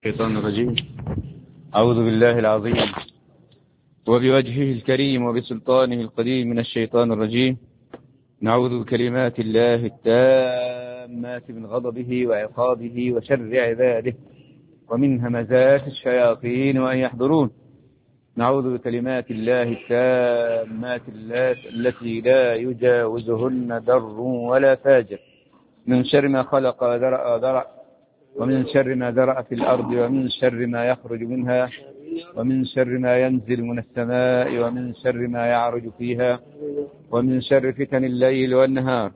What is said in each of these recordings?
الشيطان الرجيم. أعوذ بالله العظيم وبوجهه الكريم وبسلطانه القديم من الشيطان الرجيم. نعوذ بكلمات الله التامات من غضبه وعقابه وشر عباده ومن همزات الشياطين وأن يحضرون. نعوذ بكلمات الله التامات التي لا يجاوزهن در ولا فاجر، من شر ما خلق وذرأ ومن شر ما ذرأ في الأرض ومن شر ما يخرج منها ومن شر ما ينزل من السماء ومن شر ما يعرج فيها ومن شر فتن الليل والنهار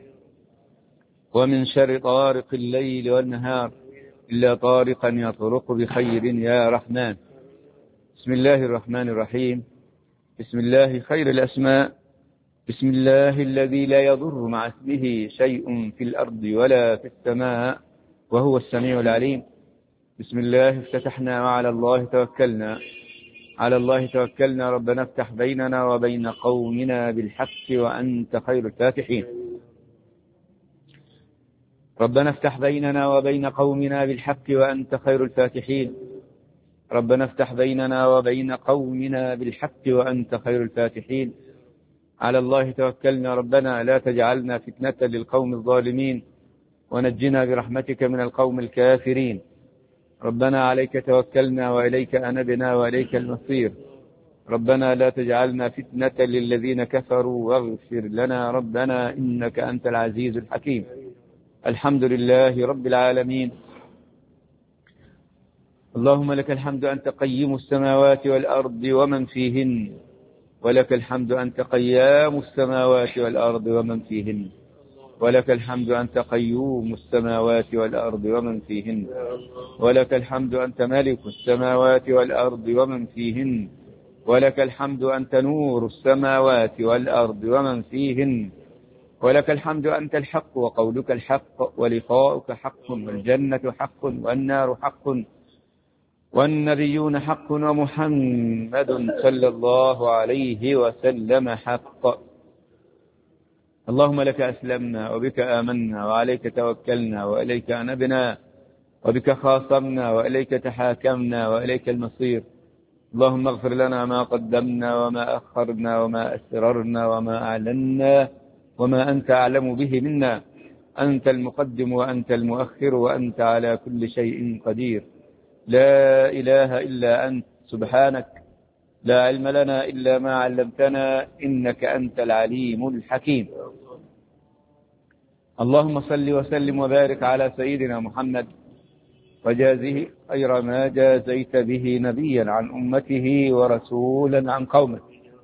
ومن شر طارق الليل والنهار إلا طارقا يطرق بخير يا رحمن. بسم الله الرحمن الرحيم. بسم الله خير الأسماء. بسم الله الذي لا يضر مع اسمه شيء في الأرض ولا في السماء وهو السميع العليم. بسم الله افتتحنا وعلى الله توكلنا. على الله توكلنا. ربنا افتح بيننا وبين قومنا بالحق وأنت خير الفاتحين. ربنا افتح بيننا وبين قومنا بالحق وأنت خير الفاتحين. ربنا افتح بيننا وبين قومنا بالحق وأنت خير الفاتحين. على الله توكلنا. ربنا لا تجعلنا فتنة للقوم الظالمين ونجنا برحمتك من القوم الكافرين. ربنا عليك توكلنا وإليك أنبنا وإليك المصير. ربنا لا تجعلنا فتنة للذين كفروا واغفر لنا ربنا إنك أنت العزيز الحكيم. الحمد لله رب العالمين. اللهم لك الحمد أنت قيم السماوات والأرض ومن فيهن، ولك الحمد أنت قيام السماوات والأرض ومن فيهن، ولك الحمد أنت قيوم السماوات والأرض ومن فيهن، ولك الحمد أنت ملك السماوات والأرض ومن فيهن، ولك الحمد أنت نور السماوات والأرض ومن فيهن، ولك الحمد أنت الحق وقولك الحق ولقاؤك حق والجنة حق والنار حق والنبيون حق ومحمد صلى الله عليه وسلم حق. اللهم لك أسلمنا وبك آمنا وعليك توكلنا وإليك أنبنا وبك خاصمنا وإليك تحاكمنا وإليك المصير. اللهم اغفر لنا ما قدمنا وما أخرنا وما أسررنا وما أعلنا وما أنت أعلم به منا. أنت المقدم وأنت المؤخر وأنت على كل شيء قدير. لا إله إلا أنت سبحانك. لا علم لنا إلا ما علمتنا إنك أنت العليم الحكيم. اللهم صل وسلم وبارك على سيدنا محمد وجازه خير ما جازيت به نبيا عن أمته ورسولا عن قومه.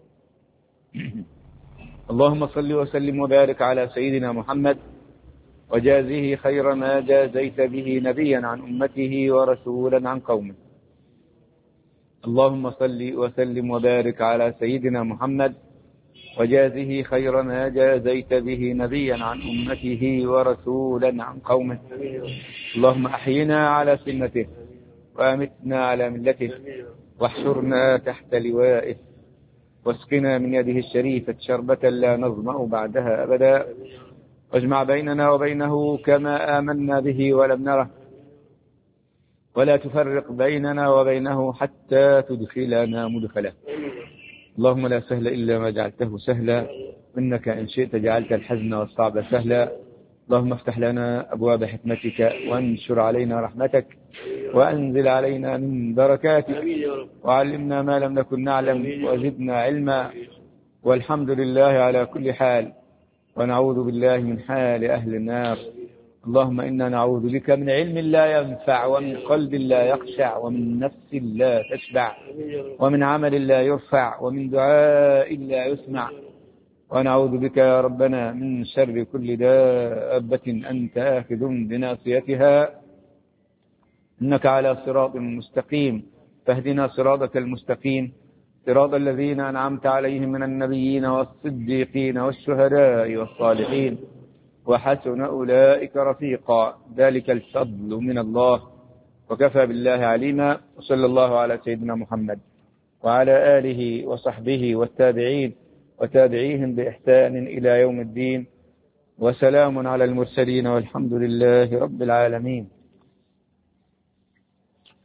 اللهم صل وسلم وبارك على سيدنا محمد وجازه خير ما جازيت به نبيا عن أمته ورسولا عن قومه. اللهم صل وسلم وبارك على سيدنا محمد وجازه خير ما جازيت به نبيا عن أمته ورسولا عن قومه. اللهم أحينا على سنته وأمتنا على ملته واحشرنا تحت لوائه واسقنا من يده الشريفة شربة لا نظمأ بعدها أبدا، واجمع بيننا وبينه كما آمنا به ولم نره، ولا تفرق بيننا وبينه حتى تدخلنا مدخله. اللهم لا سهل إلا ما جعلته سهلا، إنك إن شئت جعلت الحزن والصعب سهلا. اللهم افتح لنا أبواب حكمتك وانشر علينا رحمتك وأنزل علينا من بركاتك وعلمنا ما لم نكن نعلم وزدنا علما. والحمد لله على كل حال، ونعوذ بالله من حال أهل النار. اللهم إنا نعوذ بك من علم لا ينفع ومن قلب لا يخشع ومن نفس لا تشبع ومن عمل لا يرفع ومن دعاء لا يسمع. ونعوذ بك يا ربنا من شر كل دابة أنت آخذ بناصيتها إنك على صراط مستقيم. فاهدنا صراطك المستقيم، صراط الذين أنعمت عليهم من النبيين والصديقين والشهداء والصالحين وحسن أولئك رفيقا. ذلك الفضل من الله وكفى بالله عليما. وصلى الله على سيدنا محمد وعلى آله وصحبه والتابعين وتابعيهم بإحسان إلى يوم الدين. وسلام على المرسلين والحمد لله رب العالمين.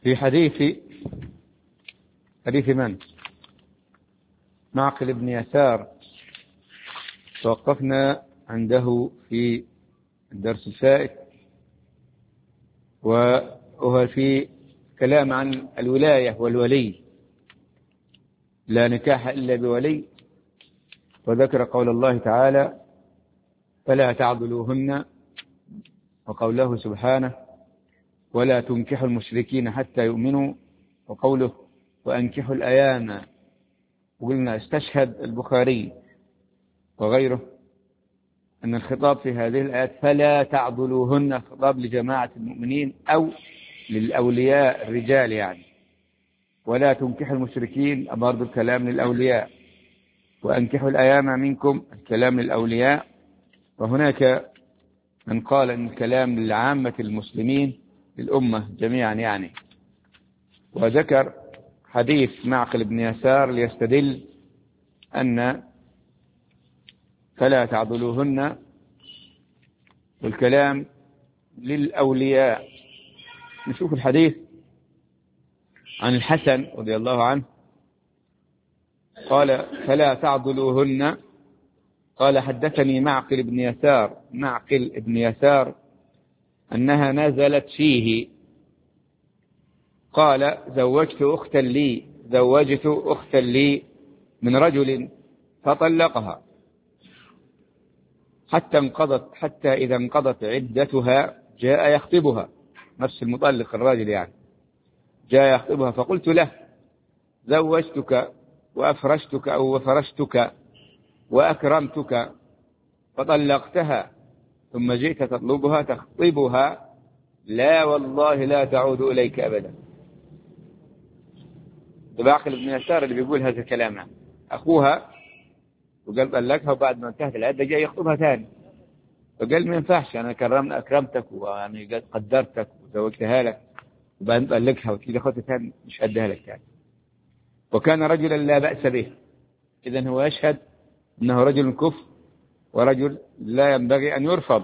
في حديث من؟ معقل بن يسار، توقفنا عنده في الدرس الفائت، وهو في كلام عن الولاية والولي، لا نكاح إلا بولي، وذكر قول الله تعالى فلا تعضلوهن، وقوله سبحانه ولا تنكحوا المشركين حتى يؤمنوا، وقوله وأنكحوا الأيام. وقلنا استشهد البخاري وغيره أن الخطاب في هذه الآيات فلا تعضلوهن خطاب لجماعة المؤمنين أو للأولياء الرجال يعني، ولا تنكحوا المشركين برضو الكلام للأولياء، وأنكحوا الأيام منكم الكلام للأولياء. وهناك من قال أن الكلام للعامة المسلمين للأمة جميعا يعني. وذكر حديث معقل بن يسار ليستدل أن فلا تعضلوهن والكلام للأولياء. نشوف الحديث عن الحسن رضي الله عنه قال فلا تعضلوهن، قال حدثني معقل بن يسار أنها نزلت فيه، قال زوجت أختا لي من رجل فطلقها حتى إذا انقضت عدتها جاء يخطبها، نفس المطلق الراجل يعني، جاء يخطبها، فقلت له زوجتك وأفرشتك أو وفرشتك وأكرمتك فطلقتها ثم جئت تطلبها تخطبها، لا والله لا تعود إليك أبدا. معقل بن يسار اللي بيقول هذا الكلام، أخوها وقال طلقها، وبعد ما انتهت العدة جاء يخطبها ثاني، فقال ما ينفعش، أنا أكرمتك وأنا قدرتك وزوجتها لك وبعدين طلقها وتيجي أخوتها ثاني مش هديها لك ثاني. وكان رجلا لا بأس به، إذن هو يشهد أنه رجل كفر ورجل لا ينبغي أن يرفض.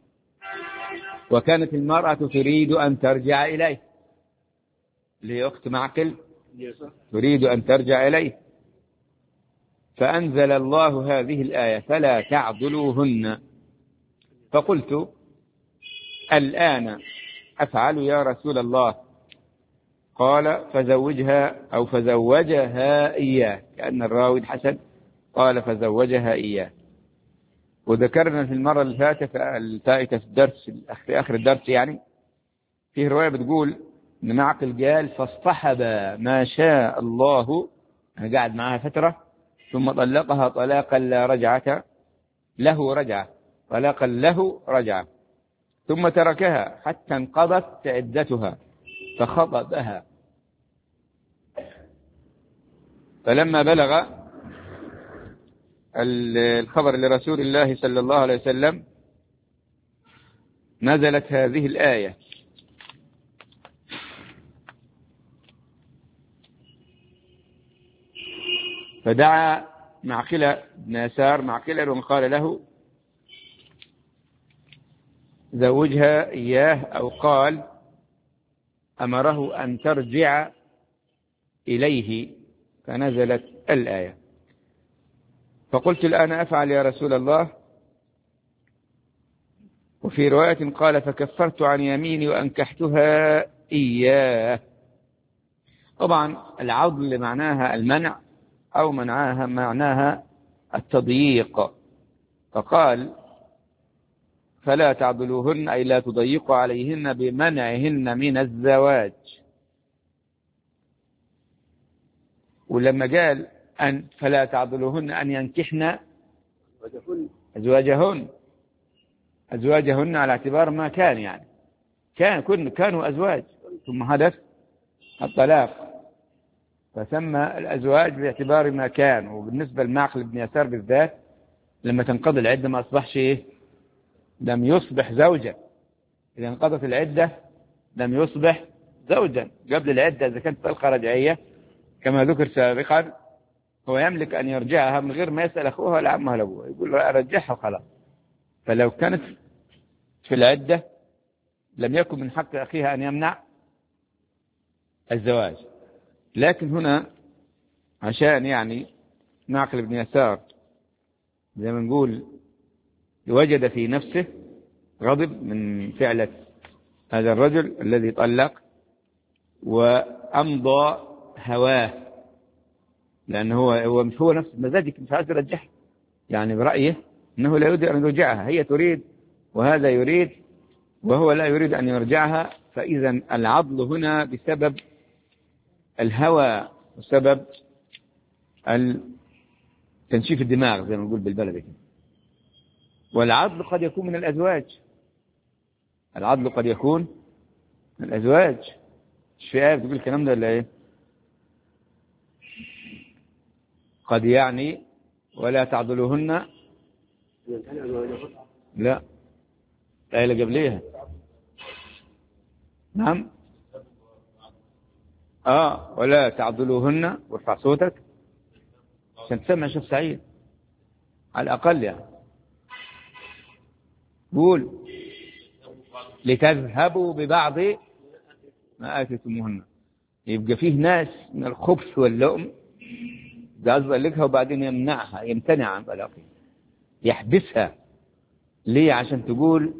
وكانت المرأة تريد أن ترجع إليه، اللي هي أخت معقل تريد أن ترجع إليه، فأنزل الله هذه الآية فلا تعضلوهن. فقلت الآن أفعل يا رسول الله؟ قال فزوجها إياه، كأن الراوي الحسن قال فزوجها إياه. وذكرنا في المرة الفائتة في الدرس في آخر الدرس يعني، فيه رواية بتقول إن معقل قال فاصطحب ما شاء الله، أنا قاعد معها فترة ثم طلقها طلاقا لا رجعة له رجعة ثم تركها حتى انقضت عدتها فخطبها. فلما بلغ الخبر لرسول الله صلى الله عليه وسلم نزلت هذه الآية فدعا معقل بن يسار معقلا وقال له زوجها إياه، أو قال أمره أن ترجع إليه، فنزلت الآية. فقلت الآن أفعل يا رسول الله. وفي رواية قال فكفرت عن يميني وأنكحتها إياه. طبعا العضل معناها المنع أو معناها التضييق، فقال فلا تعضلوهن أي لا تضيقوا عليهن بمنعهن من الزواج. ولما قال فلا تعضلوهن أن ينكحن أزواجهن على اعتبار ما كان يعني كانوا أزواج ثم حدث الطلاق، فسمى الأزواج باعتبار ما كان. وبالنسبة لمعقل بن يسار بالذات لما تنقضي العدة ما أصبحش لم يصبح زوجا، إذا انقضت العدة لم يصبح زوجا. قبل العدة إذا كانت طلقة رجعية كما ذكر سابقا هو يملك أن يرجعها من غير ما يسأل أخوها ولا عمها ولا أبوها، يقول أرجعها وخلاص. فلو كانت في العدة لم يكن من حق أخيها أن يمنع الزواج. لكن هنا عشان يعني معقل بن يسار زي ما نقول وجد في نفسه غضب من فعلة هذا الرجل الذي طلق، وأمضى هواه، لأنه هو مش هو نفس مزاجك، مش عايز يرجعها، يعني برأيه أنه لا يريد أن يرجعها، هي تريد وهذا يريد وهو لا يريد أن يرجعها. فإذا العضل هنا بسبب الهوى وسبب تنشيف الدماغ زي ما نقول بالبلدي. والعضل قد يكون من الأزواج، العضل قد يكون من الأزواج. مش في آية بتقول الكلام ده ولا إيه؟ قد يعني ولا تعضلوهن، لا الآية اللي قبليها. نعم ولا تعضلوهن، وارفع صوتك عشان تسمع شيخ سعيد على الأقل يعني. قول لتذهبوا ببعض ما آتيتموهن. يبقى فيه ناس من الخبث واللؤم يطلقها وبعدين يمنعها، يمتنع عن طلاقها، يحبسها. ليه؟ عشان تقول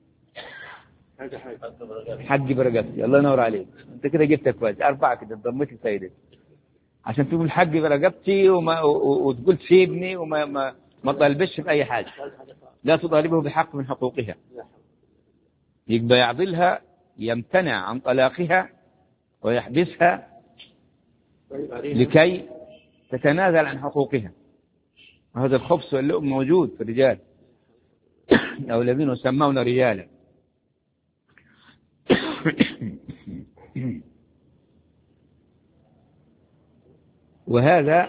حقي برقبتي. الله ينور عليك، انت كده جبتها كويس، 4 كده ضمتي سيدتي. عشان تقول حقي برقبتي وتقول سيبني ما طالبش بأي حاجة، لا تطالبه بحق من حقوقها. يبقى يعضلها، يمتنع عن طلاقها ويحبسها لكي تتنازل عن حقوقها. وهذا الخبث واللؤم موجود في الرجال أو الذين يسمون رجالا. وهذا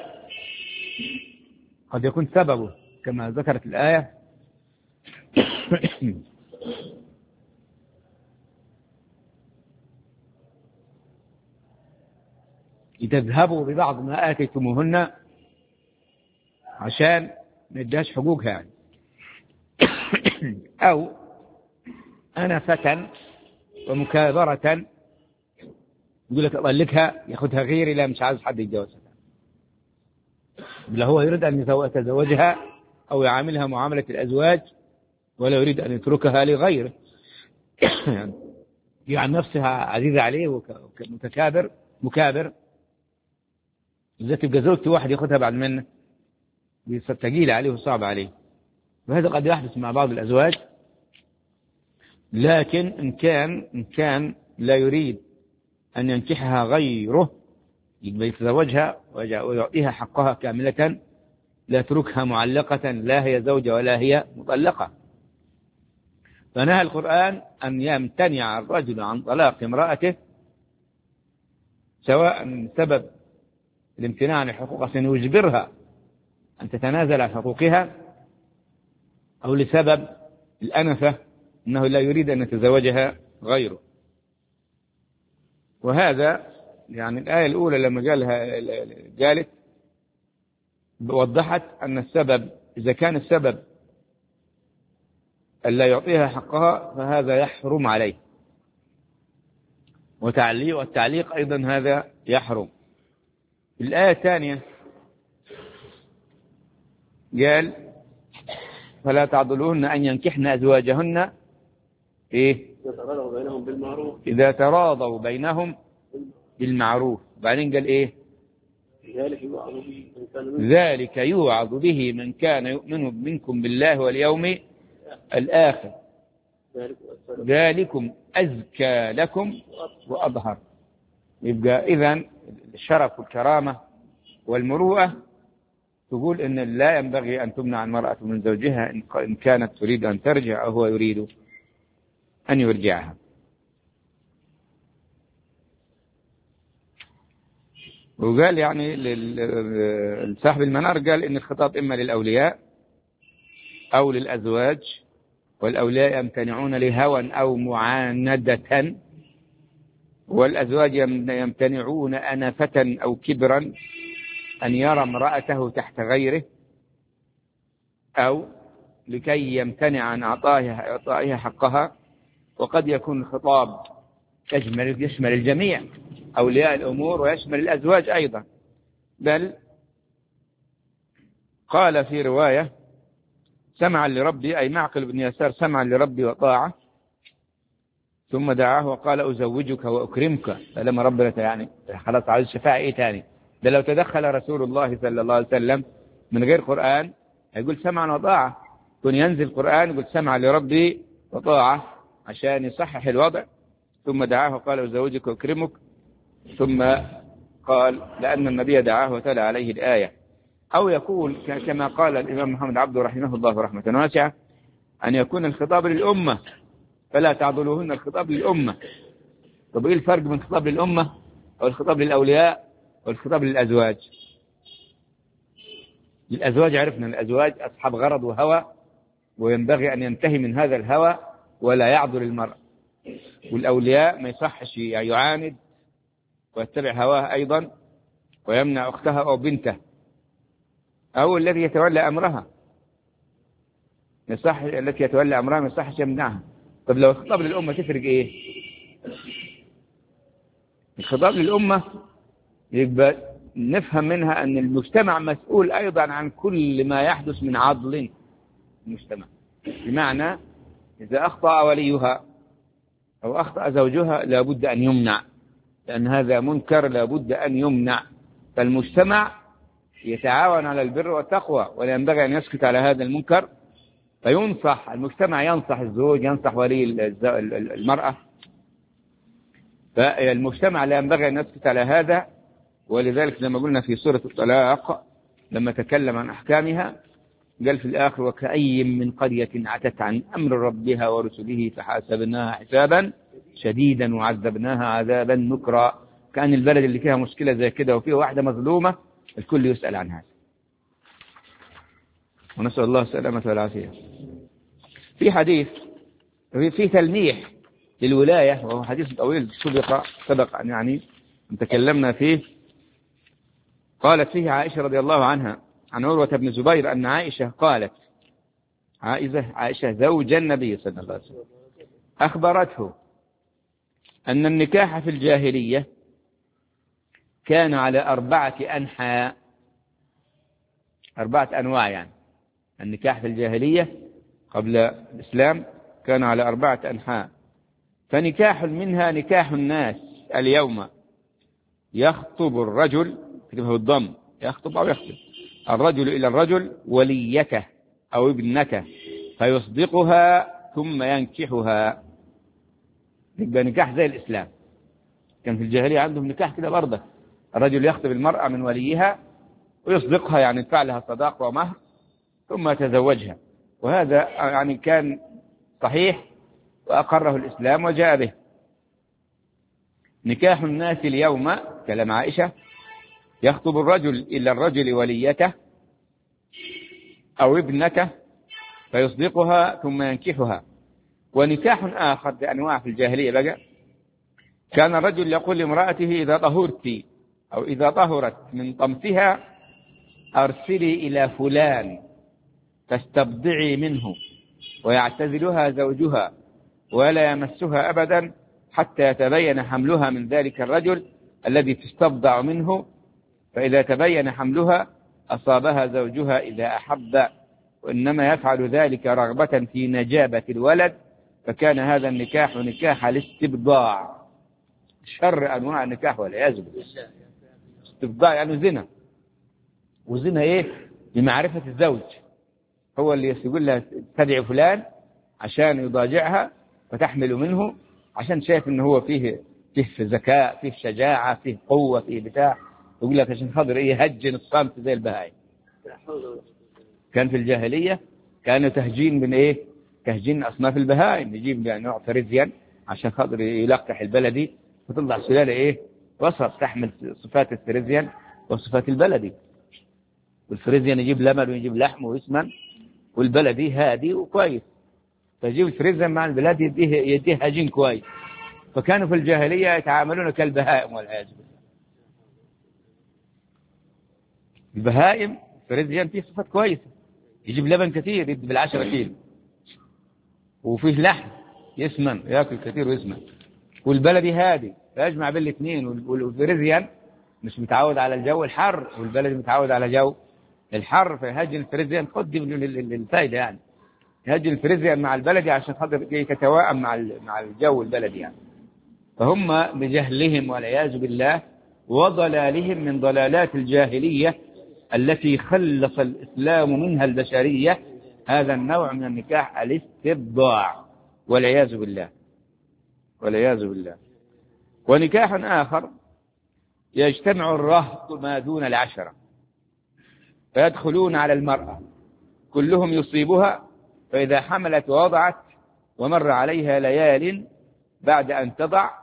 قد يكون سببه كما ذكرت الآية لتذهبوا ببعض ما آتيتموهن، عشان ما يديهاش حقوقها يعني. أو أنفة ومكابرة، يقول لك أطلقها ياخذها غيري، لا مش عايز حد يتجوزها، لا هو يريد أن يتزوجها أو يعاملها معاملة الأزواج، ولا يريد أن يتركها لغيره. يعني نفسها عزيزة عليه ومتكابر مكابر، إذا تبقى زوجته واحد ياخذها بعد منه ثقيل عليه وصعب عليه. وهذا قد يحدث مع بعض الأزواج. لكن إن كان لا يريد أن ينكحها غيره، يبقى يتزوجها ويعطيها حقها كاملة، لا يتركها معلقة، لا هي زوجة ولا هي مطلقة. فنهى القرآن أن يمتنع الرجل عن طلاق امرأته، سواء من سبب الامتناع عن الحقوق عشان يجبرها أن تتنازل عن حقوقها، أو لسبب الأنفة أنه لا يريد أن يتزوجها غيره. وهذا يعني الآية الأولى لما قالت وضحت أن السبب، إذا كان السبب ألا يعطيها حقها فهذا يحرم عليه، والتعليق أيضا هذا يحرم. الآية الثانية قال فلا تعضلوهن أن ينكحن أزواجهن إذا تراضوا بينهم بالمعروف. بعدين قال إيه؟ ذلك يوعظ به من كان يؤمن منكم بالله واليوم الآخر ذلكم أزكى لكم وأظهر. يبقى إذن الشرف والكرامة والمروءة تقول إن لا ينبغي أن تمنع المرأة من زوجها إن كانت تريد أن ترجع أو هو يريد أن يرجعها. وقال يعني لصاحب المنار قال إن الخطاب إما للأولياء أو للأزواج، والأولياء يمتنعون لهوى أو معاندة، والأزواج يمتنعون أنفة أو كبرا أن يرى امرأته تحت غيره، أو لكي يمتنع عن إعطائها حقها. وقد يكون الخطاب يشمل الجميع، أولياء الأمور ويشمل الأزواج أيضا. بل قال في رواية سمعا لربي، أي معقل بن يسار سمعا لربي وطاعة، ثم دعاه وقال أزوجك وأكرمك. فلما ربنا يعني خلاص عايز شفاعة إيه تاني؟ ده لو تدخل رسول الله صلى الله عليه وسلم من غير قرآن يقول سمعا وطاعة، كن ينزل القرآن يقول سمعا لربي وطاعة عشان يصحح الوضع. ثم دعاه وقال أزوجك وأكرمك، ثم قال لأن النبي دعاه وتلا عليه الآية. أو يكون كما قال الإمام محمد عبده رحمه الله رحمة واسعة أن يكون الخطاب للأمة فلا تعضلوهن، الخطاب للأمة. طب إيه الفرق بين الخطاب للأمة والخطاب للأولياء والخطاب للأزواج؟ للأزواج عرفنا الأزواج أصحاب غرض وهوى، وينبغي أن ينتهي من هذا الهوى ولا يعضل المرء. والأولياء ما يصحش يعاند ويتبع هواه أيضا ويمنع أختها أو بنته أو الذي يتولى أمرها، يصح التي يتولى أمرها ما يصحش يمنعها. طب لو الخطاب للأمة تفرق إيه؟ الخطاب للأمة يبقى نفهم منها أن المجتمع مسؤول أيضا عن كل ما يحدث من عضل المجتمع. بمعنى إذا أخطأ وليها أو أخطأ زوجها لابد أن يمنع، لأن هذا منكر لابد أن يمنع. فالمجتمع يتعاون على البر والتقوى ولا ينبغي أن يسكت على هذا المنكر، فينصح المجتمع، ينصح الزوج، ينصح ولي المرأة. فالمجتمع لا ينبغي أن يسكت على هذا. ولذلك لما قلنا في سورة الطلاق لما تكلم عن أحكامها قال في الآخر وكأي من قرية عتت عن أمر ربها ورسله فحاسبناها حسابا شديدا وعذبناها عذابا نكرا. كأن البلد اللي فيها مشكلة زي كده وفيها واحدة مظلومة الكل يسأل عن هذا، ونسأل الله السلامة والعافية. في حديث في تلميح للولاية وهو حديث طويل سبق أن يعني تكلمنا فيه. قالت فيه عائشة رضي الله عنها عن عروة بن الزبير أن عائشة قالت، عائشة زوج النبي صلى الله عليه وسلم، أخبرته أن النكاح في الجاهلية كان على 4 أنحاء، 4 أنواع. يعني النكاح في الجاهلية قبل الإسلام كان على 4 أنحاء. فنكاح منها نكاح الناس اليوم، يخطب الرجل، كتبه الضم، يخطب أو يخطب الرجل إلى الرجل وليته أو ابنته فيصدقها ثم ينكحها. يبقى نكاح زي الإسلام. كان في الجاهلية عندهم نكاح كده برضه، الرجل يخطب المرأة من وليها ويصدقها، يعني يدفع لها صداق ومهر ثم يتزوجها. وهذا يعني كان صحيح وأقره الإسلام وجاء به. نكاح الناس اليوم كلام عائشة يخطب الرجل إلى الرجل وليته أو ابنته فيصدقها ثم ينكحها. ونكاح آخر بأنواع في الجاهلية بقى، كان الرجل يقول لامرأته إذا طهرت أو إذا طهرت من طمثها أرسلي إلى فلان تستبضعي منه، ويعتزلها زوجها ولا يمسها أبدا حتى يتبين حملها من ذلك الرجل الذي تستبضع منه. فإذا تبين حملها أصابها زوجها إذا أحب، وإنما يفعل ذلك رغبة في نجابة الولد. فكان هذا النكاح نكاح الاستبضاع، شر أنواع النكاح والعياذ بالله. استبضاع يعني زنا، وزنا إيه؟ بمعرفة الزوج، هو اللي يقول لها تدعي فلان عشان يضاجعها فتحمل منه، عشان شايف إنه هو فيه ذكاء، فيه شجاعة، فيه قوة، فيه بتاع، يقول لك عشان خاطر إيه هجن الصامت زي البهائم. كان في الجاهلية كانوا تهجين من إيه؟ تهجين أصناف البهائم، يجيب يعني نوع فريزيان عشان خاطر يلقح البلدي وتطلع سلالة إيه؟ وسط تحمل صفات الفريزيان وصفات البلدي. والفريزيان يجيب لمن ويجيب لحم ويسمن، والبلدي هادي وكويس، فيجيب الفريزيان مع البلدي يديه هجين كويس. فكانوا في الجاهلية يتعاملون كالبهائم والعياذ بالله. البهائم فريزيان فيه صفات كويسة، يجيب لبن كثير يدي بال10 كيلو، وفيه لحم يسمن يأكل كثير ويسمن، والبلدي هادي فيجمع بين الاثنين. والفريزيان مش متعود على الجو الحر، والبلد متعود على جو الحر، فيهجن الفريزيان. خد دي من الفايدة يعني، يهجن الفريزيان مع البلدي عشان خاطر يتوائم مع الجو البلدي يعني. فهم بجهلهم والعياذ بالله وضلالهم من ضلالات الجاهلية التي خلص الإسلام منها البشرية، هذا النوع من النكاح الاستبضاع والعياذ بالله، والعياذ بالله. ونكاح آخر يجتمع الرهط ما دون العشرة فيدخلون على المرأة كلهم يصيبها، فإذا حملت ووضعت ومر عليها ليال بعد أن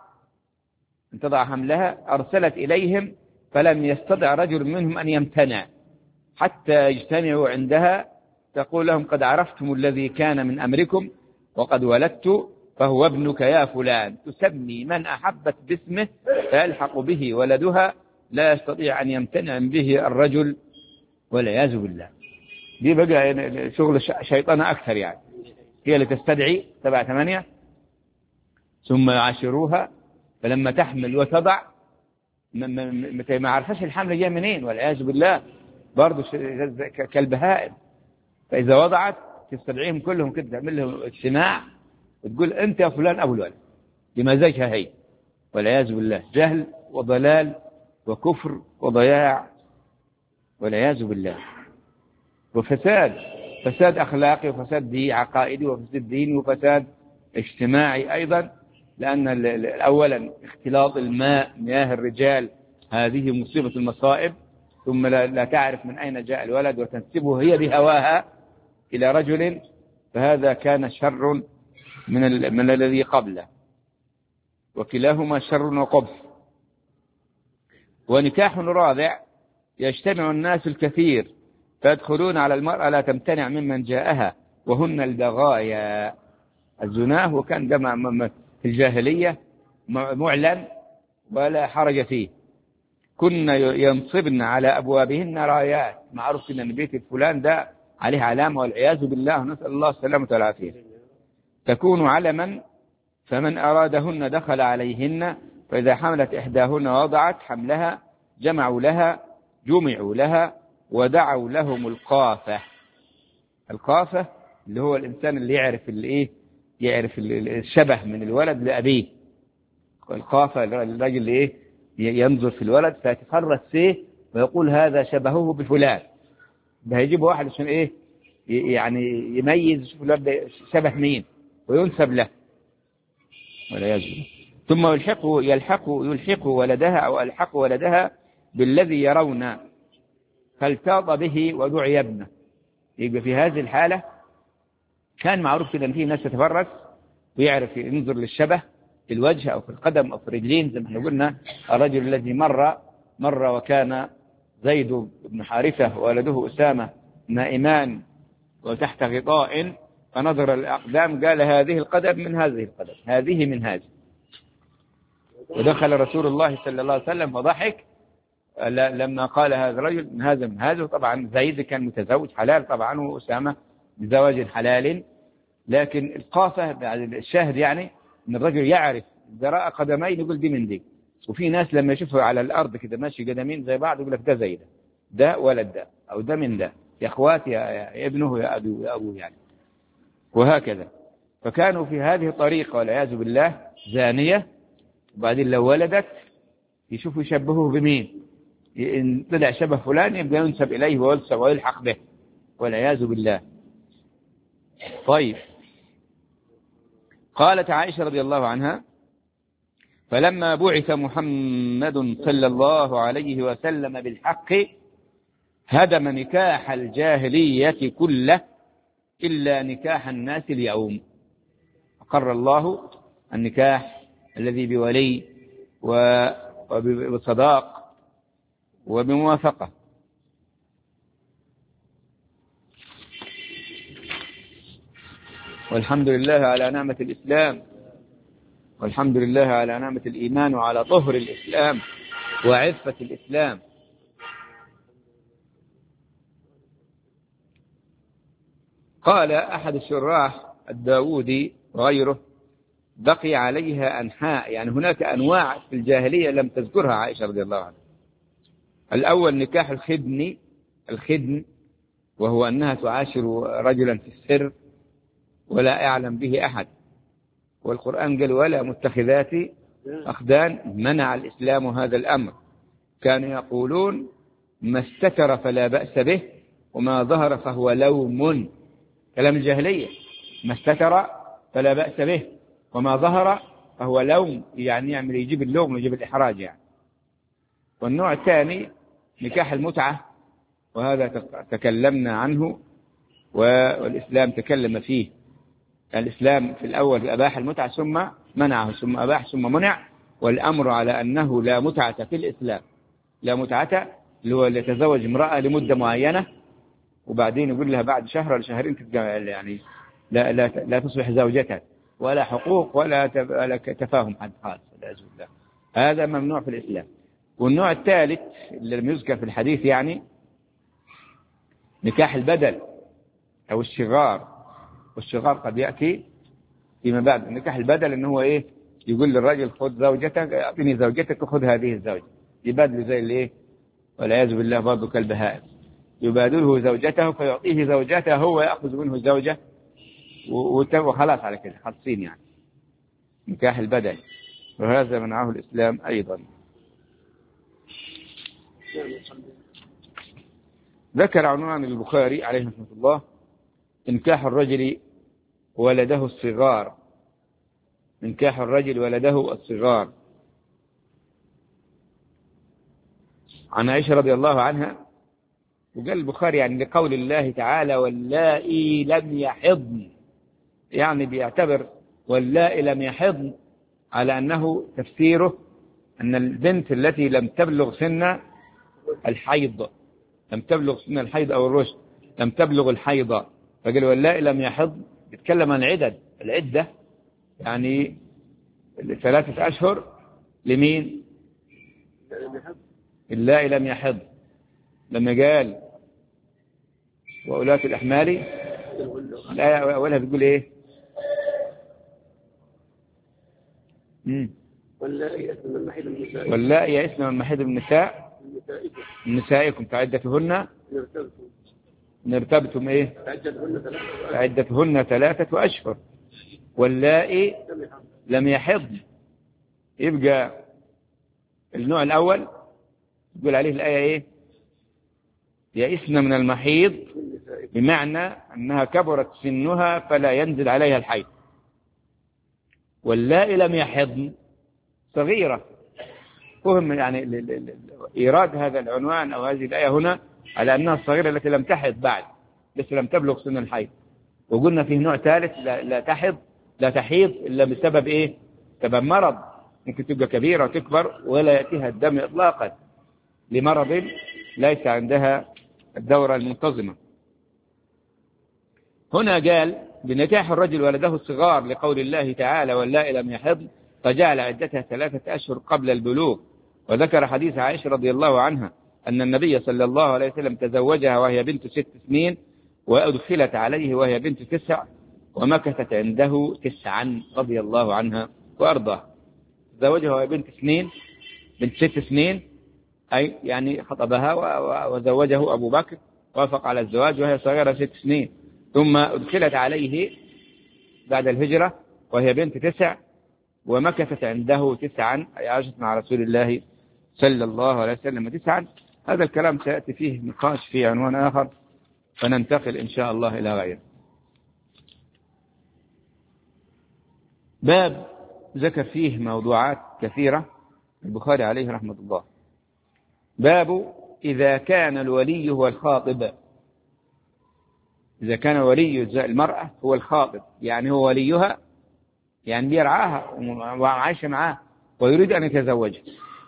تضع حملها أرسلت إليهم، فلم يستطع رجل منهم أن يمتنع حتى يجتمعوا عندها، تقول لهم قد عرفتم الذي كان من أمركم وقد ولدت فهو ابنك يا فلان. تسمي من أحبت باسمه فيلحق به ولدها، لا يستطيع أن يمتنع به الرجل والعياذ بالله. دي بقى شغل شيطانة أكثر يعني، هي اللي تستدعي 7 8 ثم يعاشروها، فلما تحمل وتضع ما عرفش الحمل جاء منين والعياذ بالله، برضه كالبهائم. فإذا وضعت تستدعيهم كلهم كده، تعمل لهم اجتماع وتقول أنت يا فلان أبو الولد بمزاجها هي، والعياذ بالله. جهل وضلال وكفر وضياع والعياذ بالله، وفساد، فساد أخلاقي وفساد عقائدي وفساد ديني وفساد اجتماعي أيضا. لأن أولا اختلاط الماء، مياه الرجال، هذه مصيبة المصائب. ثم لا تعرف من أين جاء الولد وتنسبه هي بهواها إلى رجل، فهذا كان شر من الذي قبله، وكلاهما شر وقبح. ونكاح رابع يجتمع الناس الكثير فيدخلون على المرأة لا تمتنع ممن جاءها، وهن البغايا. الزناه وكان ده في الجاهلية معلن ولا حرج فيه. كنا ينصبن على أبوابهن رايات، معروف أن بيت فلان ده عليه علامة والعياذ بالله، نسأل الله السلامة والعافية. تكون علما، فمن أرادهن دخل عليهن، فإذا حملت إحداهن ووضعت حملها جمعوا لها ودعوا لهم القافة. القافة اللي هو الإنسان اللي يعرف الشبه من الولد لأبيه. القافة الرجل اللي ينظر في الولد فيتفرس فيه ويقول هذا شبهه بفلان، ده هيجيب واحد عشان يعني يميز شوف الولد ده شبه مين وينسب له والعياذ بالله. ثم يلحق ولدها أو ألحق ولدها بالذي يرون فالتاض به ودعي ابنه. يبقى في هذه الحالة كان معروف كده ان في ناس تتفرس ويعرف ينظر للشبه في الوجه او في القدم او في الرجلين، زي ما احنا قلنا الرجل الذي مر وكان زيد بن حارثة وولده أسامة نائمان وتحت غطاء، فنظر الأقدام قال هذه القدم من هذه القدم، هذه من هذه. ودخل رسول الله صلى الله عليه وسلم فضحك لما قال هذا الرجل من هذا من هذا. طبعا زيد كان متزوج حلال طبعا، وأسامة بزواج حلال، لكن القافة بعد الشاهد يعني ان الرجل يعرف ذراء قدمين يقول دي من دي. وفي ناس لما يشوفوا على الارض كده ماشي قدمين زي بعض يقول لك ده زي ده ولد ده او ده من ده، يا اخوات يا ابنه يا ابوه يعني، وهكذا. فكانوا في هذه الطريقة والعياذ بالله زانية، وبعدين لو ولدت يشوفوا يشبهوه بمين، إن طلع شبه فلان يبقى ينسب إليه ويلحق به والعياذ بالله. طيب، قالت عائشة رضي الله عنها فلما بعث محمد صلى الله عليه وسلم بالحق هدم نكاح الجاهلية كله إلا نكاح الناس اليوم. أقر الله النكاح الذي بولي وبصداق وبموافقة. والحمد لله على نعمة الإسلام، والحمد لله على نعمة الإيمان وعلى طهر الإسلام وعفة الإسلام. قال أحد الشراح الداودي وغيره بقي عليها أنحاء، يعني هناك أنواع في الجاهلية لم تذكرها عائشة رضي الله عنها. الأول نكاح الخدن، وهو أنها تعاشر رجلا في السر ولا يعلم به أحد، والقرآن قال ولا متخذات أخدان. منع الإسلام هذا الأمر. كانوا يقولون ما استتر فلا بأس به وما ظهر فهو لوم. كلام الجاهلية، ما استتر فلا بأس به وما ظهر فهو لوم، يعني يجيب اللوم ويجيب الإحراج يعني. والنوع الثاني نكاح المتعة، وهذا تكلمنا عنه والإسلام تكلم فيه. الإسلام في الأول أباح المتعة ثم منعه، ثم أباح ثم منع، والأمر على أنه لا متعة في الإسلام. لا متعة اللي هو اللي يتزوج امرأة لمدة معينة وبعدين يقول لها بعد شهر ولا شهرين يعني لا تصبح زوجتها، ولا حقوق ولا تفاهم حد خالص، والعياذ بالله. هذا ممنوع في الإسلام. والنوع الثالث اللي لم يذكر في الحديث يعني نكاح البدل أو الشغار. والشغار قد يأتي فيما بعد. نكاح البدل إنه هو إيه؟ يقول للرجل خذ زوجتك، أعطني زوجتك وخذ هذه الزوجة. يبادل زي الإيه؟ والعياذ بالله برضه كالبهائم. يبادله زوجته فيعطيه زوجته ويأخذ منه الزوجة وخلاص على كده خلصين يعني. نكاح البدل، وهذا منعه الإسلام أيضا. ذكر عنوان البخاري عليه رحمة الله نكاح الرجل ولده الصغار. نكاح الرجل ولده الصغار. عن عائشة رضي الله عنها، وقال البخاري يعني لقول الله تعالى واللائي لم يحضن، يعني بيعتبر واللائي لم يحضن على أنه تفسيره أن البنت التي لم تبلغ سن الحيض، لم تبلغ سن الحيض أو الرشد، لم تبلغ الحيض، فقال واللائي لم يحضن. يتكلم عن العدة يعني 3 أشهر لمين؟ اللائي لم يحض. لما قال وأولاة الأحمال، الآية أولها بتقول إيه؟ واللائي يئسن من المحيض من نسائكم فعدتهن نرتبتم إيه؟ فعدتهن 3 أشهر واللائي لم يحض. يبقى النوع الأول يقول عليه الآية إيه؟ يئسن من المحيض، بمعنى أنها كبرت سنها فلا ينزل عليها الحيض. واللائي لم يحضن صغيرة. فهم يعني إيراد هذا العنوان أو هذه الآية هنا على أنها الصغيرة التي لم تحض بعد، بس لم تبلغ سن الحيض. وقلنا فيه نوع ثالث لا تحيض إلا بسبب إيه؟ سبب مرض. ممكن تبقى كبيرة وتكبر ولا يأتيها الدم إطلاقا لمرض ليس عندها الدورة المنتظمة. هنا قال بنكاح الرجل ولده الصغار لقول الله تعالى واللائي لم يحضن، فجعل عدتها 3 أشهر قبل البلوغ. وذكر حديث عائشة رضي الله عنها أن النبي صلى الله عليه وسلم تزوجها وهي بنت 6 سنين، وأدخلت عليه وهي بنت 9، ومكثت عنده 9 رضي الله عنها وأرضاه. تزوجها وهي بنت 6 سنين، أي يعني خطبها وزوجه أبو بكر، وافق على الزواج وهي صغيرة 6 سنين. ثم أدخلت عليه بعد الهجرة وهي بنت 9، ومكثت عنده 9، أي عاشت مع رسول الله صلى الله عليه وسلم 9. هذا الكلام سيأتي فيه نقاش في عنوان آخر، فننتقل إن شاء الله إلى غيره. باب ذكر فيه موضوعات كثيرة البخاري عليه رحمة الله. باب إذا كان الولي هو الخاطب. إذا كان ولي المرأة هو الخاطب، يعني هو وليها، يعني بيرعاها وعايشة معاه ويريد أن يتزوجها.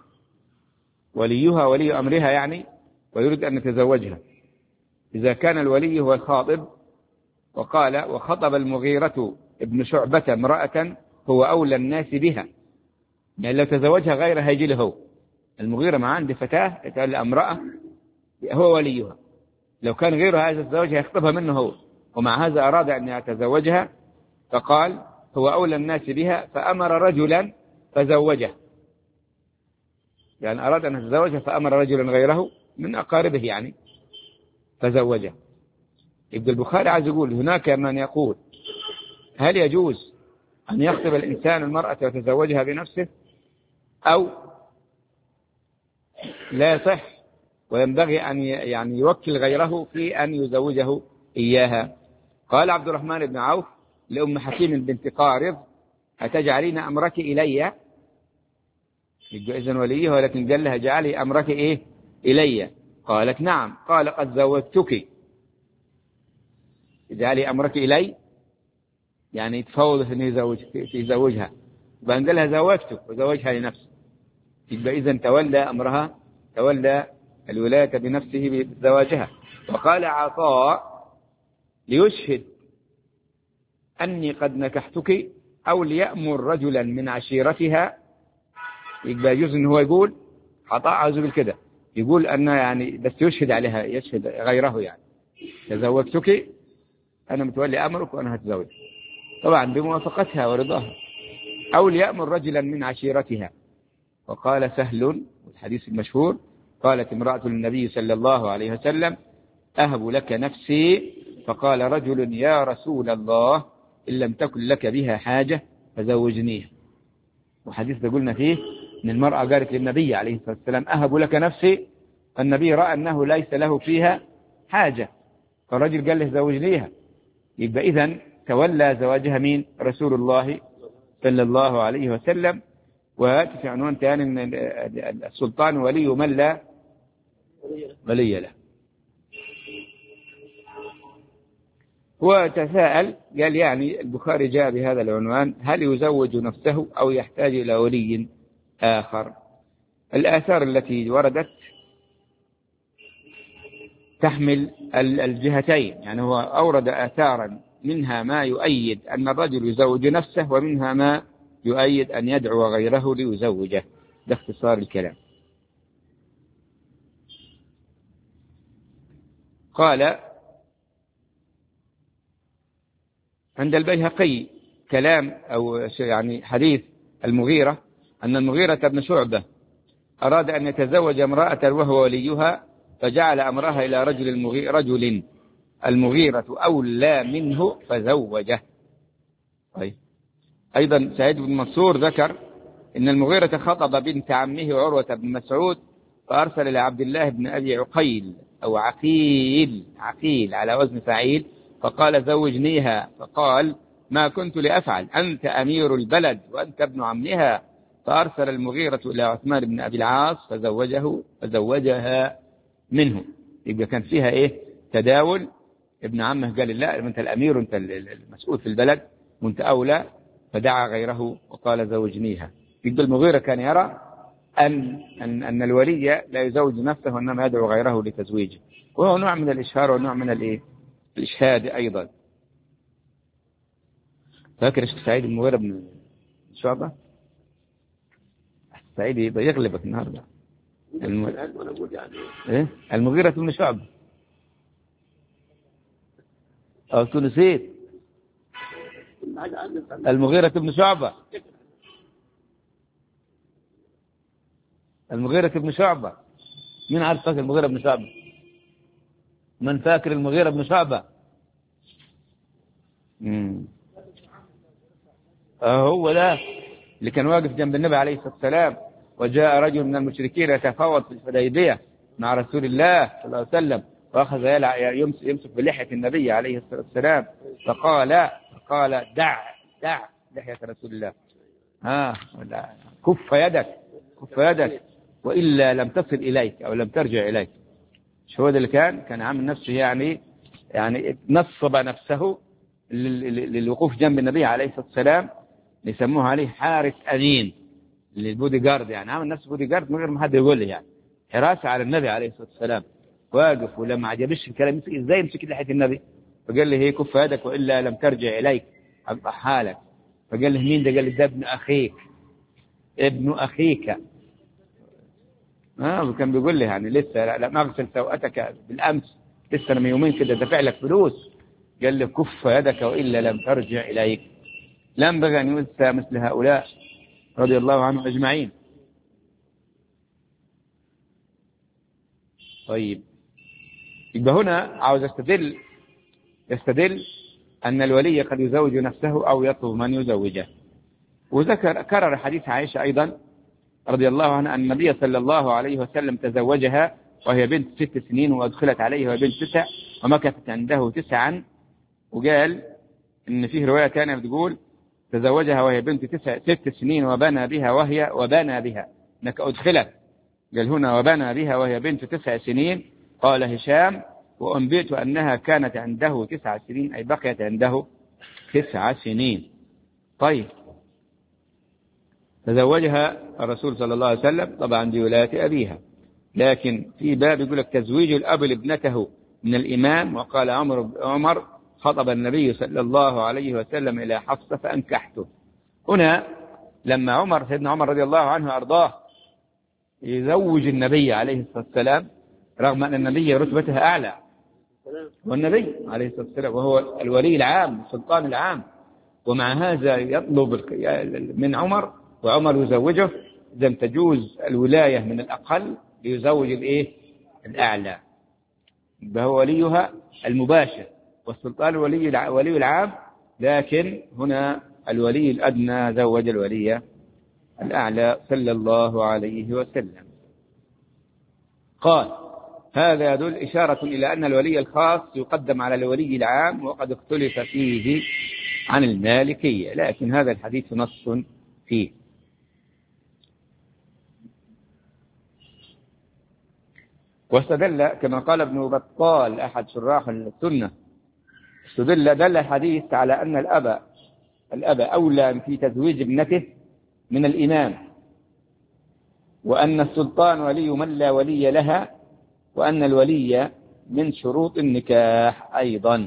وليها ولي أمرها يعني، ويريد أن يتزوجها. إذا كان الولي هو الخاطب. وقال وخطب المغيرة ابن شعبة امرأة هو أولى الناس بها، يعني لو تزوجها غيرها هيجي له هو. المغيرة ما عنده فتاة يتقال امرأة هو وليها، لو كان غيرها هذا الزواج هيخطبها منه هو، ومع هذا أراد أن يتزوجها، فقال هو أولى الناس بها، فأمر رجلا فزوجه، يعني أراد أن يتزوجها فأمر رجلا غيره من أقاربه يعني فزوجه. ابن البخاري عايز يقول هناك من يقول هل يجوز أن يخطب الإنسان المرأة ويتزوجها بنفسه أو لا يصح وينبغي أن يعني يوكل غيره في أن يزوجه إياها. قال عبد الرحمن بن عوف لأم حكيم بنت قارض أتجعلين أمرك إلي، إذن وليه، ولكن قال لها جعلي أمرك إيه إلي، قالت نعم، قال قد زوجتك، جعلي أمرك إلي يعني تفوض أن يزوجها، فقال لها زوجتك وزوجها لنفسه، يبقى إذن تولى أمرها، تولى الولاية بنفسه بزواجها. وقال عطاء ليشهد أني قد نكحتك أو ليأمر رجلا من عشيرتها، يبقى يجوز أنه هو يقول عطاء عاوز بالكده، يقول أن يعني بس يشهد عليها، يشهد غيره يعني تزوجتك أنا متولي أمرك وأنا هتزوج، طبعا بموافقتها ورضاها، أو ليأمر رجلا من عشيرتها. وقال سهل الحديث المشهور قالت امرأة للنبي صلى الله عليه وسلم أهب لك نفسي، فقال رجل يا رسول الله إن لم تكن لك بها حاجة فزوجنيها. وحديث ده قلنا فيه أن المرأة قالت للنبي عليه الصلاة والسلام أهب لك نفسي، النبي رأى أنه ليس له فيها حاجة، فالرجل قال له زوجنيها، يبقى إذن تولى زواجها مين؟ رسول الله صلى الله عليه وسلم. وهاتي في عنوان ثاني أن السلطان ولي من لا ولي له. وتساءل قال يعني البخاري جاء بهذا العنوان هل يزوج نفسه أو يحتاج إلى ولي آخر؟ الآثار التي وردت تحمل الجهتين، يعني هو أورد آثارا منها ما يؤيد أن الرجل يزوج نفسه ومنها ما يؤيد أن يدعو غيره ليزوجه، ده اختصار الكلام. قال عند البيهقي كلام أو يعني حديث المغيرة أن المغيرة بن شعبة أراد أن يتزوج امرأة وهو وليها فجعل أمرها إلى رجل المغيرة أولى منه فزوجه. طيب. أيضا سعيد بن منصور ذكر إن المغيرة خطب بنت عمه عروة بن مسعود فأرسل إلى عبد الله بن أبي عقيل أو عقيل على وزن فعيل فقال زوجنيها، فقال ما كنت لأفعل، أنت أمير البلد وأنت ابن عمها. فأرسل المغيرة إلى عثمان بن أبي العاص فزوجها منه. يبقى كان فيها إيه تداول، ابن عمه قال لا أنت الأمير أنت المسؤول في البلد وأنت أولى، فدعا غيره وقال زوجنيها. يبقى المغيرة كان يرى أن الولي لا يزوج نفسه وإنما يدعو غيره لتزويجه، وهو نوع من الإشهار ونوع من الإشهاد أيضا. فاكر الشيخ سعيد المغيرة بن شعبة؟ سعيد يبقى يغلبك النهارده. المغيرة بن شعبة أو نسيت المغيرة بن شعبة، المغيرة بن شعبة، مين عارف فاكر المغيرة بن شعبة؟ من فاكر المغيرة بن شعبة؟ هو ده اللي كان واقف جنب النبي عليه الصلاة والسلام، وجاء رجل من المشركين يتفاوض في الحديبية مع رسول الله صلى الله عليه وسلم، وأخذ يمسك بلحية النبي عليه الصلاة والسلام، فقال دع لحية رسول الله، كف يدك وإلا لم تصل إليك أو لم ترجع إليك. شو هذا اللي كان عامل نفسه يعني نصب نفسه للوقوف جنب النبي عليه الصلاة والسلام، يسموه عليه حارس أمين للبودي جارد، يعني عامل نفسه بودي جارد من غير ما حد يقول له، يعني حراسة على النبي عليه الصلاة والسلام، واقف. ولما عجبش الكلام ازاي يمسك لحية النبي، فقال له هي كف يدك وإلا لم ترجع إليك أقطع حالك. فقال له مين ده؟ قال له ده ابن أخيك. وكان بيقول لي يعني لسه لم أغسل سوءتك بالأمس، لسه من يومين كده دفع لك فلوس. قال له كف يدك وإلا لم ترجع إليك. لا ينبغي أن يؤذى مثل هؤلاء رضي الله عنهم أجمعين. طيب، يبقى هنا عاوز يستدل أن الولي قد يزوج نفسه أو يطلب من يزوجه. كرر حديث عائشة أيضا رضي الله عنها أن النبي صلى الله عليه وسلم تزوجها وهي بنت 6 سنين، وأدخلت عليه وهي بنت 9، ومكثت عنده 9. وقال إن فيه رواية كانت بتقول تزوجها وهي بنت 6 سنين وبنى بها إنك أدخلت. قال هنا وبنى بها وهي بنت 9 سنين. قال هشام وأنبئت أنها كانت عنده 9 سنين، أي بقيت عنده 9 سنين. طيب، تزوجها الرسول صلى الله عليه وسلم طبعا بولاية أبيها، لكن في باب يقول لك تزويج الأب لابنته من الإمام. وقال عمر خطب النبي صلى الله عليه وسلم إلى حفصة فأنكحته. هنا لما سيدنا عمر رضي الله عنه أرضاه يزوج النبي عليه الصلاة والسلام، رغم أن النبي رتبتها أعلى، والنبي عليه الصلاة والسلام وهو الولي العام السلطان العام، ومع هذا يطلب من عمر وعمر يزوجه. إذا تجوز الولاية من الأقل ليزوج الأعلى، فهو وليها المباشر، والسلطان ولي العام، لكن هنا الولي الأدنى زوج الولي الأعلى صلى الله عليه وسلم. قال هذا يدل إشارة إلى أن الولي الخاص يقدم على الولي العام، وقد اختلف فيه عن المالكية، لكن هذا الحديث نص فيه. واستدل كما قال ابن بطال أحد شراح السنة، دل الحديث على أن الأب أولى في تزويج ابنته من الإمام، وأن السلطان ولي من لا ولي لها، وأن الولي من شروط النكاح أيضا،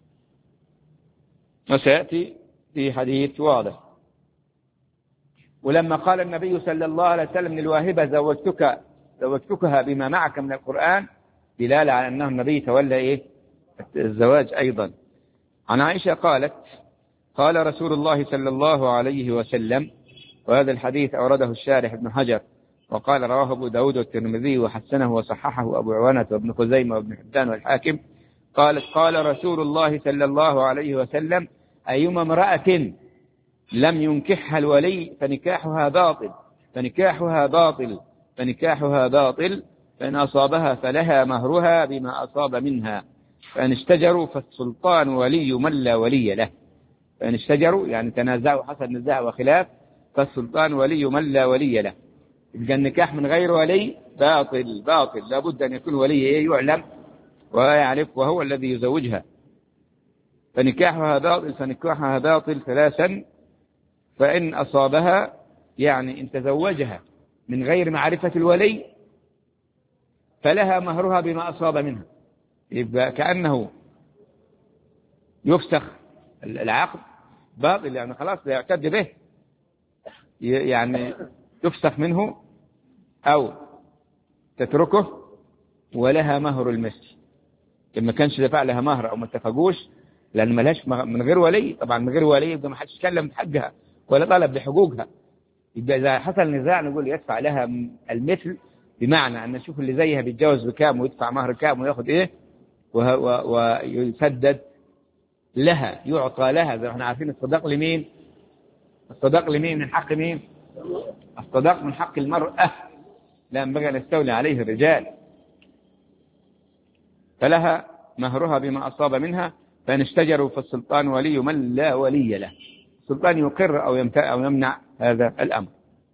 وسيأتي في حديث واضح. ولما قال النبي صلى الله عليه وسلم للواهبة زوجتكها بما معك من القرآن، دلالة على أنه النبي تولى الزواج أيضا. عن عائشة قالت قال رسول الله صلى الله عليه وسلم، وهذا الحديث أورده الشارح ابن حجر، وقال رواه أبو داود والترمذي وحسنه وصححه أبو عوانة وابن خزيمة وابن حبان والحاكم. قالت قال رسول الله صلى الله عليه وسلم أيما امرأة لم ينكحها الولي فنكاحها باطل، فإن أصابها فلها مهرها بما أصاب منها، فإن اشتجروا فالسلطان ولي من لا ولي له. فإن اشتجروا يعني تنازعوا حصل نزاع وخلاف، فالسلطان ولي من لا ولي له. يبقى النكاح من غير ولي باطل، لابد أن يكون ولي يعلم ويعرف وهو الذي يزوجها. فنكاحها باطل 3، فإن أصابها يعني إن تزوجها من غير معرفة الولي فلها مهرها بما أصاب منها. يبقى كأنه يفسخ العقد باطل، يعني خلاص لا يعتد به، يعني تفسخ منه أو تتركه، ولها مهر المثل. لما كانش دفع لها مهر أو ما اتفقوش، لأن ملهاش من غير ولي، طبعا من غير ولي يبقى ما حدش يتكلم بحقها ولا طلب بحقوقها. يبقى إذا حصل نزاع نقول يدفع لها المثل، بمعنى أن نشوف اللي زيها بيتجوز بكام ويدفع مهر كام وياخد ويسدد لها، يعطى لها. زي ما احنا عارفين الصداق لمين؟ من حق مين؟ الصداق من حق المرأة، لا ينبغي أن يستولي عليه الرجال. فلها مهرها بما أصاب منها، فإن اشتجروا فالسلطان ولي من لا ولي له. السلطان يقر أو يمنع هذا الأمر.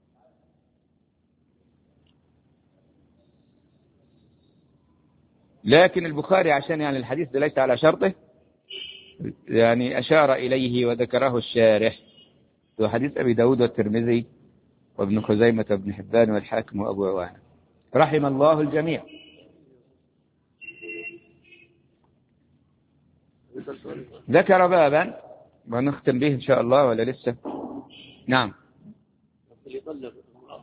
لكن البخاري عشان يعني الحديث ده ليس على شرطه، يعني أشار إليه وذكره الشارح، وحديث أبي داود والترمذي وابن خزيمة وابن حبان والحاكم وأبو عوانة رحم الله الجميع. ذكر بابا ونختم به إن شاء الله ولا لسه؟ نعم. اللي طلق امرأة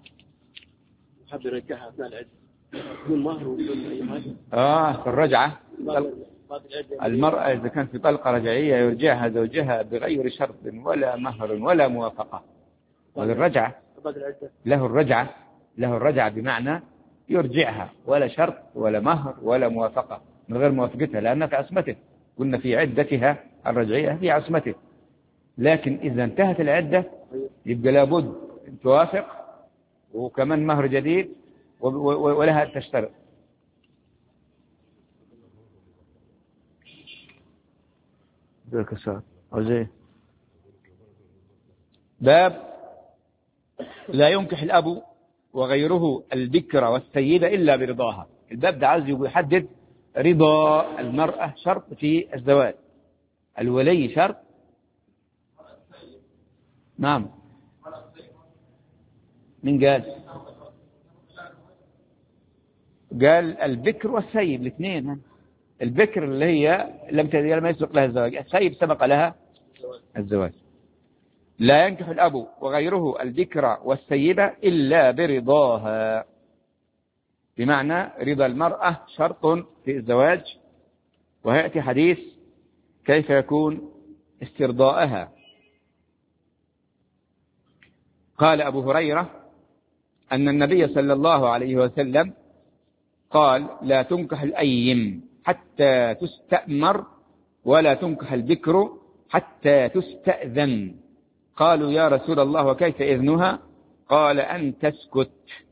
وحب يرجعها أثناء العدة بدون مهر وبدون أي حاجة. في الرجعة المرأة إذا كان في طلقة رجعية يرجعها زوجها بغير شرط ولا مهر ولا موافقة. والرجعة له الرجعة بمعنى يرجعها ولا شرط ولا مهر ولا موافقة، من غير موافقتها، لأنها في عصمته. قلنا في عدتها الرجعية في عصمته. لكن إذا انتهت العدة يبقى لابد توافق، وكمان مهر جديد، ولها تشترط. باب لا ينكح الأب وغيره البكر والسيدة إلا برضاها. الباب ده عايز يحدد رضا المرأة شرط في الزواج. الولي شرط. نعم. من قال البكر والسيد الاثنين. البكر اللي هي لم يسبق لها الزواج، السيد سبق لها الزواج. لا ينكح الأب وغيره البكر والسيدة إلا برضاها، بمعنى رضا المرأة شرط في الزواج. ويأتي حديث كيف يكون استرضاءها. قال أبو هريرة أن النبي صلى الله عليه وسلم قال لا تنكح الأيم حتى تستأمر ولا تنكح البكر حتى تستأذن. قالوا يا رسول الله وكيف إذنها؟ قال أن تسكت.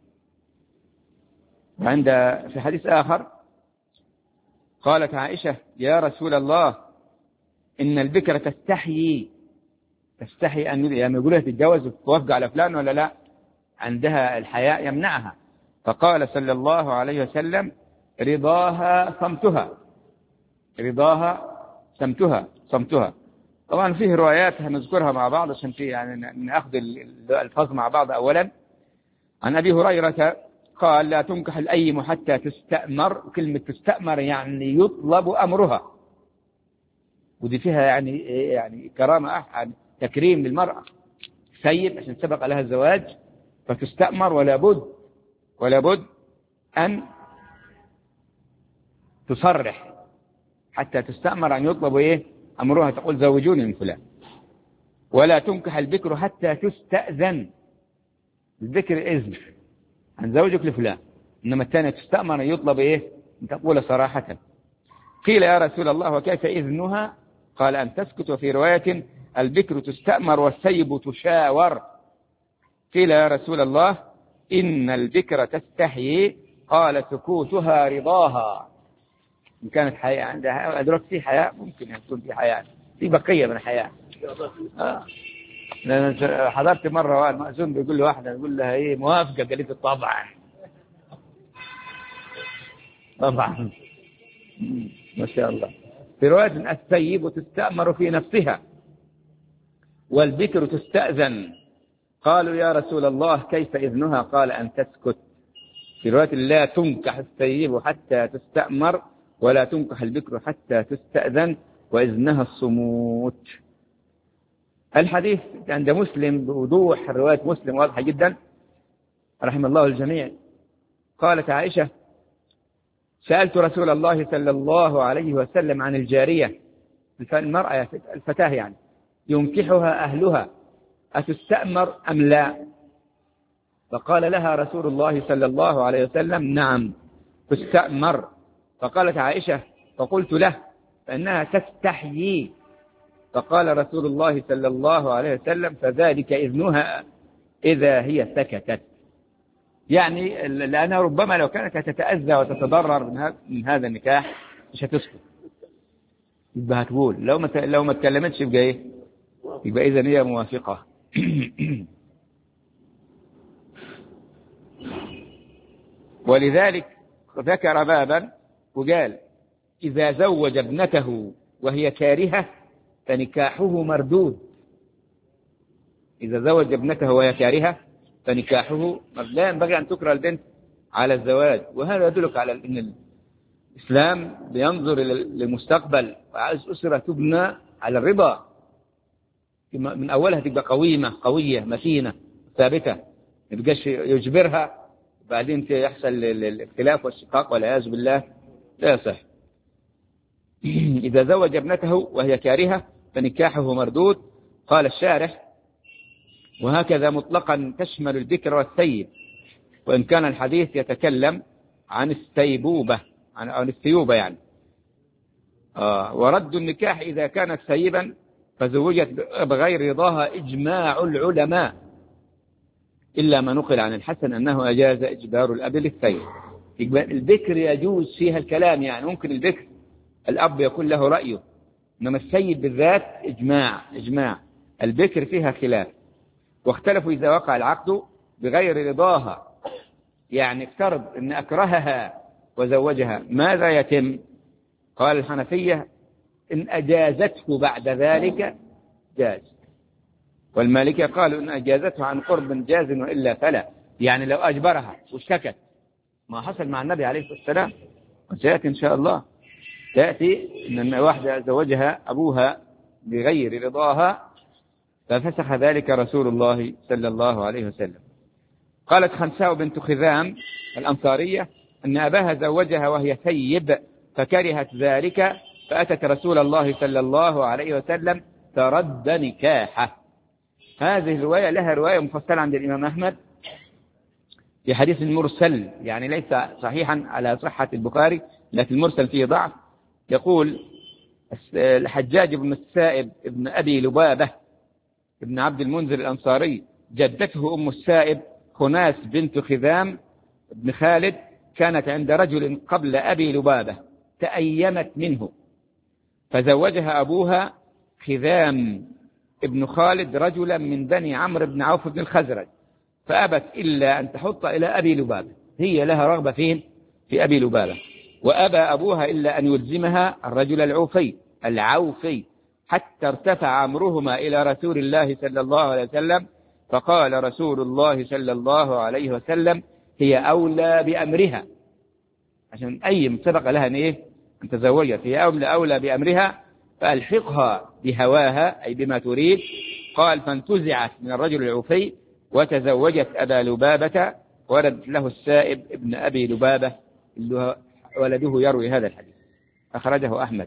في حديث آخر قالت عائشة يا رسول الله إن البكر تستحي أن يعني يقولها تتجوز وتوافق على فلان ولا لا، عندها الحياء يمنعها. فقال صلى الله عليه وسلم رضاها صمتها. طبعا فيه روايات هنذكرها مع بعض عشان في يعني نأخذ الألفاظ مع بعض. أولا عن أبي هريرة قال لا تنكح الأيم حتى تستأمر. كلمة تستأمر يعني يطلب أمرها، ودي فيها يعني كرامة، تكريم للمرأة. سيد عشان سبق لها الزواج فتستأمر، ولا بد أن تصرح حتى تستأمر أن يطلب أمرها، تقول زوجوني من فلان. ولا تنكح البكر حتى تستأذن. الذكر إذن عن زوجك لفلان، إنما الثانية تستأمر أن يطلب أن تقول صراحة. قيل يا رسول الله وكيف إذنها؟ قال أن تسكت. وفي رواية البكر تستأمر والسيب تشاور. قيل يا رسول الله إن البكر تستحيي. قال سكوتها رضاها. إن كانت حياة عندها أدرك في حياة، ممكن يكون في حياة، في بقية من الحياة. لأن حضرت مرة المأذون بيقول له واحدة، يقول لها موافقة؟ قالت طبعا ما شاء الله. في رواية السيب تستأمر في نفسها والبكر تستأذن. قالوا يا رسول الله كيف إذنها؟ قال أن تسكت. في رواية لا تنكح السيب حتى تستأمر ولا تنكح البكر حتى تستأذن وإذنها الصموت. الحديث عند مسلم بوضوح، رواية مسلم واضحة جدا رحم الله الجميع. قالت عائشة سألت رسول الله صلى الله عليه وسلم عن الجارية، المرأة الفتاة ينكحها أهلها أتستأمر أم لا؟ فقال لها رسول الله صلى الله عليه وسلم نعم تستأمر. فقالت عائشة فقلت له فإنها تستحيي. فقال رسول الله صلى الله عليه وسلم فذلك إذنها إذا هي سكتت. يعني لأنها ربما لو كانت تتأذى وتتضرر من هذا النكاح مش هتسكت، يبقى هتقول. لو ما تكلمتش يبقى إذن هي موافقة. ولذلك ذكر بابا وقال إذا زوج ابنته وهي كارهة فنكاحه مردود. إذا زوج ابنته وهي كارهة فنكاحه لا ينبغي أن تكره البنت على الزواج. وهذا يدلك على أن الإسلام بينظر للمستقبل وعايز أسرة تبنى على الرضا من أولها، تبقى قوية متينة ثابتة، ما يبقاش يجبرها وبعدين يحصل الاختلاف والشقاق والعياذ بالله، لا يصح. إذا زوج ابنته وهي كارهة فنكاحه مردود. قال الشارح: وهكذا مطلقا تشمل الذكر والثيب، وإن كان الحديث يتكلم عن الثيبوبة، عن الثيوبة يعني. ورد النكاح إذا كانت ثيبا فزوجت بغير رضاها إجماع العلماء، إلا ما نقل عن الحسن أنه أجاز إجبار الأب للثيب. الذكر يجوز فيها الكلام، يعني ممكن الذكر الأب يكون له رأيه، إنما الثيب بالذات إجماع. الذكر فيها خلاف، واختلفوا إذا وقع العقد بغير رضاها، يعني افترض أن أكرهها وزوجها ماذا يتم؟ قال الحنفية: إن أجازته بعد ذلك جاز، والمالكية قالوا إن أجازته عن قرب جاز وإلا فلا. يعني لو أجبرها واشتكت، ما حصل مع النبي عليه الصلاة والسلام، وسيأتي إن شاء الله، تأتي إن واحدة زوجها أبوها بغير رضاها ففسخ ذلك رسول الله صلى الله عليه وسلم. قالت خنساء بنت خذام الأنصارية أن أباها زوجها وهي ثيب فكرهت ذلك، فأتت رسول الله صلى الله عليه وسلم فرد نكاحه. هذه الرواية لها رواية مفصلة عند الإمام أحمد في حديث مرسل، يعني ليس صحيحا على صحة البخاري، لكن المرسل فيه ضعف. يقول الحجاج بن السائب ابن أبي لبابة ابن عبد المنذر الأنصاري، جدته أم السائب خناس بنت خذام بن خالد كانت عند رجل قبل أبي لبابة تأيمت منه، فزوجها أبوها خذام ابن خالد رجلا من بني عمرو بن عوف بن الخزرج، فأبت إلا أن تحط إلى أبي لبابة، هي لها رغبة في أبي لبابة، وأبى أبوها إلا أن يلزمها الرجل العوفي حتى ارتفع أمرهما إلى رسول الله صلى الله عليه وسلم، فقال رسول الله صلى الله عليه وسلم: هي أولى بأمرها، عشان أي سبق لها أن تزوجت، هي أولى بأمرها، فألحقها بهواها أي بما تريد. قال: فانتزعت من الرجل العوفي وتزوجت أبا لبابة، ولد له السائب ابن أبي لبابة ولده يروي هذا الحديث، أخرجه أحمد.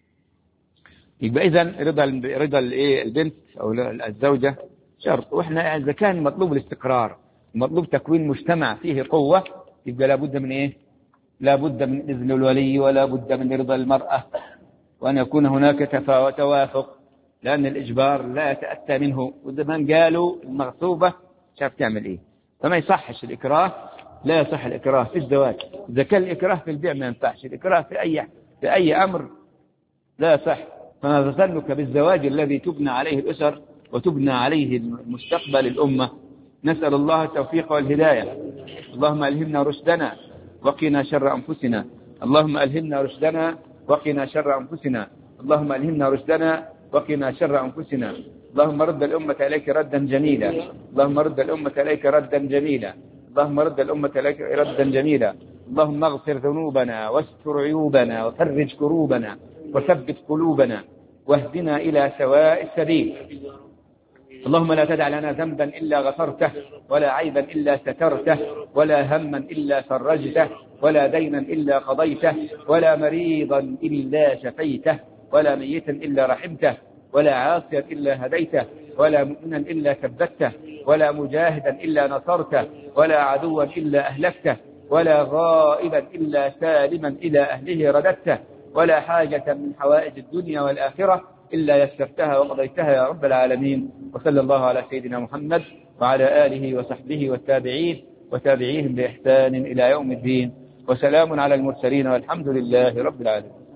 يبقى إذن رضا البنت أو الزوجة شرط، وإحنا إذا كان مطلوب الاستقرار، مطلوب تكوين مجتمع فيه قوة، يبقى لابد من لابد من إذن الولي، ولا بد من رضا المرأة، وأن يكون هناك توافق، لأن الإجبار لا يتأتى منه، وزمان قالوا المغصوبة شاف تعمل فما يصحش الإكراه، لا يصح الإكراه في الزواج. إذا كان الإكراه في البيع ما ينفعش، الإكراه في أي أمر لا يصح. فما ظنك بالزواج الذي تبنى عليه الأسر وتبنى عليه المستقبل الأمة؟ نسأل الله التوفيق والهداية. اللهم ألهمنا رشدنا وقنا شر أنفسنا، اللهم ألهمنا رشدنا وقنا شر أنفسنا، اللهم ألهمنا رشدنا وقنا شر أنفسنا. اللهم رد الأمة إليك ردا جميلا، اللهم رد الأمة إليك ردا جميلا، اللهم رد الأمة إليك ردا جميلا. اللهم اغفر ذنوبنا واستر عيوبنا وفرج كروبنا وثبت قلوبنا واهدنا إلى سواء السبيل. اللهم لا تدع لنا ذنبا إلا غفرته، ولا عيبا إلا سترته، ولا هما إلا فرجته، ولا دينا إلا قضيته، ولا مريضا إلا شفيته، ولا ميتا إلا رحمته، ولا عاصيا إلا هديته، ولا مؤمنا إلا ثبته، ولا مجاهدا إلا نصرته، ولا عدوا إلا أهلكته، ولا غائبا إلا سالما إلى أهله رددته، ولا حاجة من حوائج الدنيا والآخرة إلا يسرتها وقضيتها يا رب العالمين. وصلى الله على سيدنا محمد وعلى آله وصحبه والتابعين وتابعيهم بإحسان إلى يوم الدين، وسلام على المرسلين والحمد لله رب العالمين.